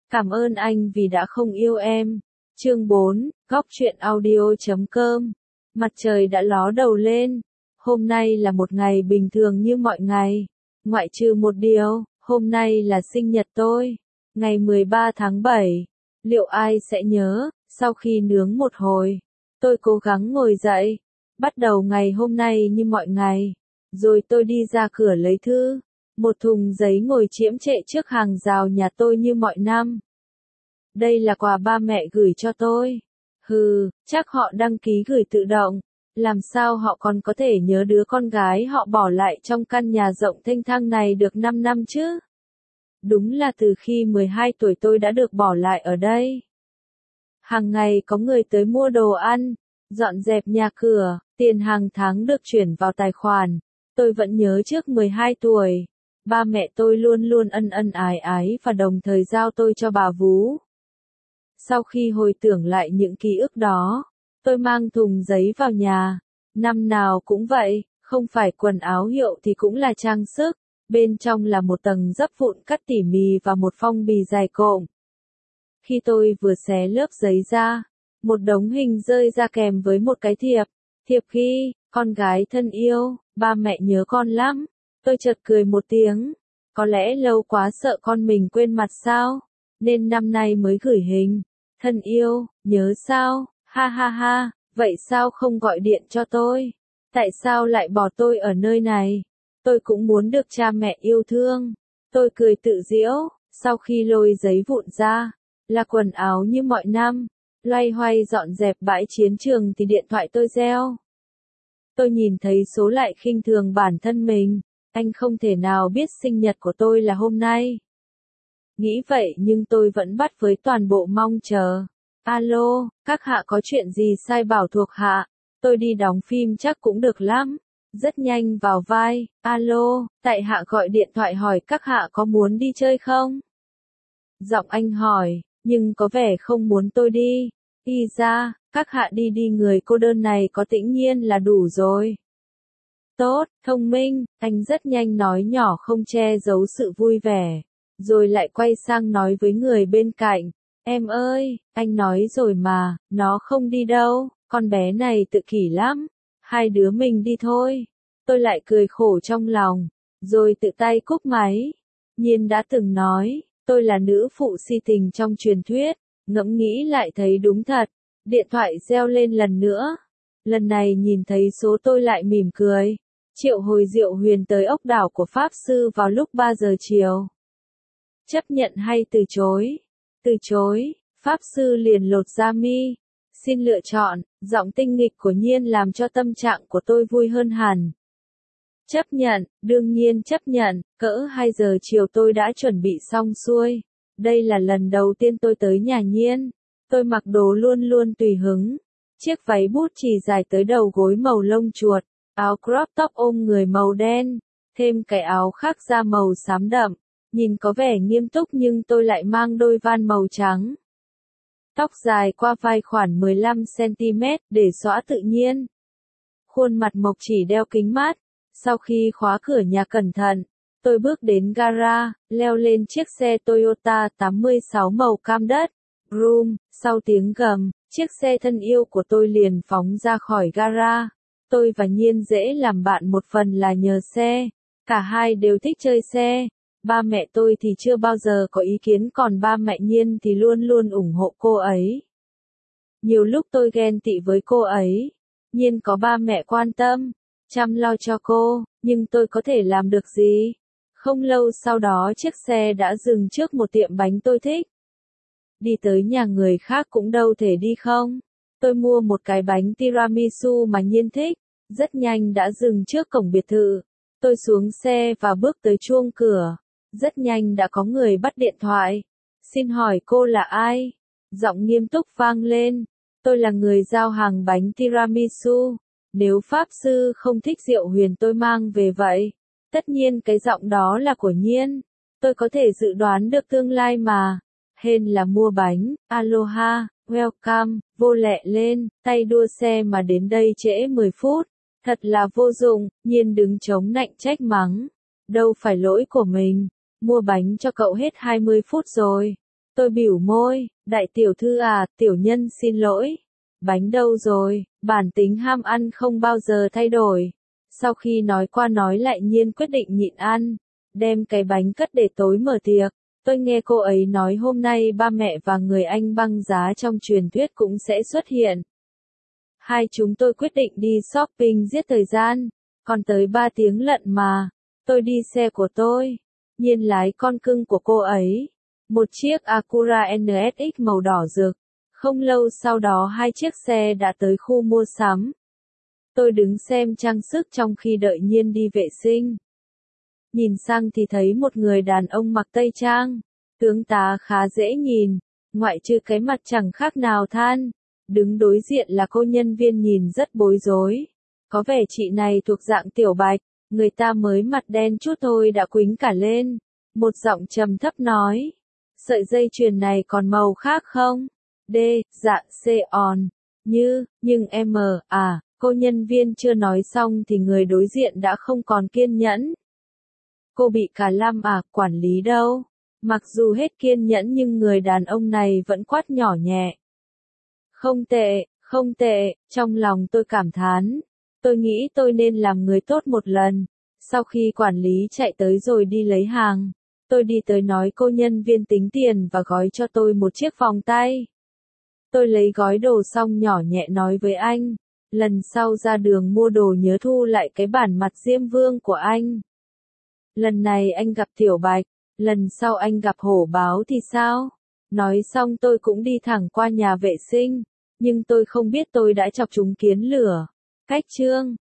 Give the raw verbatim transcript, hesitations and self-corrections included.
Cảm ơn anh vì đã không yêu em. Chương bốn, góc truyện audio chấm com. Mặt trời đã ló đầu lên. Hôm nay là một ngày bình thường như mọi ngày. Ngoại trừ một điều, hôm nay là sinh nhật tôi. Ngày mười ba tháng bảy. Liệu ai sẽ nhớ, sau khi nướng một hồi, tôi cố gắng ngồi dậy. Bắt đầu ngày hôm nay như mọi ngày. Rồi tôi đi ra cửa lấy thư. Một thùng giấy ngồi chiếm trệ trước hàng rào nhà tôi như mọi năm. Đây là quà ba mẹ gửi cho tôi. Hừ, chắc họ đăng ký gửi tự động. Làm sao họ còn có thể nhớ đứa con gái họ bỏ lại trong căn nhà rộng thênh thang này được năm năm chứ? Đúng là từ khi mười hai tuổi tôi đã được bỏ lại ở đây. Hàng ngày có người tới mua đồ ăn, dọn dẹp nhà cửa, tiền hàng tháng được chuyển vào tài khoản. Tôi vẫn nhớ trước mười hai tuổi, ba mẹ tôi luôn luôn ân ân ái ái và đồng thời giao tôi cho bà vú. Sau khi hồi tưởng lại những ký ức đó, tôi mang thùng giấy vào nhà. Năm nào cũng vậy, không phải quần áo hiệu thì cũng là trang sức. Bên trong là một tầng dấp vụn cắt tỉ mỉ và một phong bì dài cộm. Khi tôi vừa xé lớp giấy ra, một đống hình rơi ra kèm với một cái thiệp. Thiệp ghi, con gái thân yêu, ba mẹ nhớ con lắm. Tôi chợt cười một tiếng. Có lẽ lâu quá sợ con mình quên mặt sao, nên năm nay mới gửi hình. Thân yêu, nhớ sao, ha ha ha, vậy sao không gọi điện cho tôi? Tại sao lại bỏ tôi ở nơi này? Tôi cũng muốn được cha mẹ yêu thương. Tôi cười tự giễu, sau khi lôi giấy vụn ra, là quần áo như mọi năm. Loay hoay dọn dẹp bãi chiến trường thì điện thoại tôi reo. Tôi nhìn thấy số lại khinh thường bản thân mình. Anh không thể nào biết sinh nhật của tôi là hôm nay. Nghĩ vậy nhưng tôi vẫn bắt với toàn bộ mong chờ. Alo, các hạ có chuyện gì sai bảo thuộc hạ? Tôi đi đóng phim chắc cũng được lắm. Rất nhanh vào vai. Alo, tại hạ gọi điện thoại hỏi các hạ có muốn đi chơi không? Giọng anh hỏi, nhưng có vẻ không muốn tôi đi. Y ra, các hạ đi đi, người cô đơn này có tĩnh nhiên là đủ rồi. Tốt, thông minh, anh rất nhanh nói nhỏ không che giấu sự vui vẻ. Rồi lại quay sang nói với người bên cạnh. Em ơi, anh nói rồi mà, nó không đi đâu, con bé này tự kỷ lắm. Hai đứa mình đi thôi. Tôi lại cười khổ trong lòng, rồi tự tay cúp máy. Nhiên đã từng nói, tôi là nữ phụ si tình trong truyền thuyết. Ngẫm nghĩ lại thấy đúng thật. Điện thoại reo lên lần nữa. Lần này nhìn thấy số tôi lại mỉm cười. Triệu Hồi Diệu Huyền tới ốc đảo của Pháp Sư vào lúc ba giờ chiều. Chấp nhận hay từ chối? Từ chối. Pháp Sư liền lột da mi. Xin lựa chọn. Giọng tinh nghịch của Nhiên làm cho tâm trạng của tôi vui hơn hẳn. Chấp nhận, đương nhiên chấp nhận. Cỡ hai giờ chiều tôi đã chuẩn bị xong xuôi. Đây là lần đầu tiên tôi tới nhà Nhiên. Tôi mặc đồ luôn luôn tùy hứng. Chiếc váy bút chì dài tới đầu gối màu lông chuột. Áo crop top ôm người màu đen. Thêm cái áo khác da màu xám đậm. Nhìn có vẻ nghiêm túc nhưng tôi lại mang đôi van màu trắng. Tóc dài qua vai khoảng mười lăm xăng ti mét để xõa tự nhiên. Khuôn mặt mộc chỉ đeo kính mát. Sau khi khóa cửa nhà cẩn thận, tôi bước đến gara, leo lên chiếc xe Toyota tám mươi sáu màu cam đất. Vroom, sau tiếng gầm, chiếc xe thân yêu của tôi liền phóng ra khỏi gara. Tôi và Nhiên dễ làm bạn một phần là nhờ xe. Cả hai đều thích chơi xe. Ba mẹ tôi thì chưa bao giờ có ý kiến, còn ba mẹ Nhiên thì luôn luôn ủng hộ cô ấy. Nhiều lúc tôi ghen tị với cô ấy. Nhiên có ba mẹ quan tâm, chăm lo cho cô, nhưng tôi có thể làm được gì? Không lâu sau đó chiếc xe đã dừng trước một tiệm bánh tôi thích. Đi tới nhà người khác cũng đâu thể đi không? Tôi mua một cái bánh tiramisu mà Nhiên thích. Rất nhanh đã dừng trước cổng biệt thự. Tôi xuống xe và bước tới chuông cửa. Rất nhanh đã có người bắt điện thoại. Xin hỏi cô là ai? Giọng nghiêm túc vang lên. Tôi là người giao hàng bánh tiramisu. Nếu Pháp Sư không thích Diệu Huyền tôi mang về vậy. Tất nhiên cái giọng đó là của Nhiên. Tôi có thể dự đoán được tương lai mà. Hên là mua bánh. Aloha, welcome, vô lẹ lên, tay đua xe mà đến đây trễ mười phút. Thật là vô dụng. Nhiên đứng chống nạnh trách mắng. Đâu phải lỗi của mình. Mua bánh cho cậu hết hai mươi phút rồi. Tôi bĩu môi, đại tiểu thư à, tiểu nhân xin lỗi. Bánh đâu rồi, bản tính ham ăn không bao giờ thay đổi. Sau khi nói qua nói lại Nhiên quyết định nhịn ăn, đem cái bánh cất để tối mở tiệc. Tôi nghe cô ấy nói hôm nay ba mẹ và người anh băng giá trong truyền thuyết cũng sẽ xuất hiện. Hai chúng tôi quyết định đi shopping giết thời gian, còn tới ba tiếng lận mà. Tôi đi xe của tôi, Nhiên lái con cưng của cô ấy, một chiếc Acura en ét ích màu đỏ rực. Không lâu sau đó hai chiếc xe đã tới khu mua sắm. Tôi đứng xem trang sức trong khi đợi Nhiên đi vệ sinh. Nhìn sang thì thấy một người đàn ông mặc tây trang, tướng tá khá dễ nhìn, ngoại trừ cái mặt chẳng khác nào than. Đứng đối diện là cô nhân viên nhìn rất bối rối. Có vẻ chị này thuộc dạng tiểu bạch, người ta mới mặt đen chút thôi đã quýnh cả lên. Một giọng trầm thấp nói, sợi dây chuyền này còn màu khác không? D, dạ, C on. Như, nhưng M, à, cô nhân viên chưa nói xong thì người đối diện đã không còn kiên nhẫn. Cô bị cả lăm à, quản lý đâu? Mặc dù hết kiên nhẫn nhưng người đàn ông này vẫn quát nhỏ nhẹ. Không tệ, không tệ, trong lòng tôi cảm thán. Tôi nghĩ tôi nên làm người tốt một lần. Sau khi quản lý chạy tới rồi đi lấy hàng, tôi đi tới nói cô nhân viên tính tiền và gói cho tôi một chiếc vòng tay. Tôi lấy gói đồ xong nhỏ nhẹ nói với anh, lần sau ra đường mua đồ nhớ thu lại cái bản mặt Diêm Vương của anh. Lần này anh gặp Tiểu Bạch, lần sau anh gặp hổ báo thì sao? Nói xong tôi cũng đi thẳng qua nhà vệ sinh, nhưng tôi không biết tôi đã chọc trúng kiến lửa. Cách chương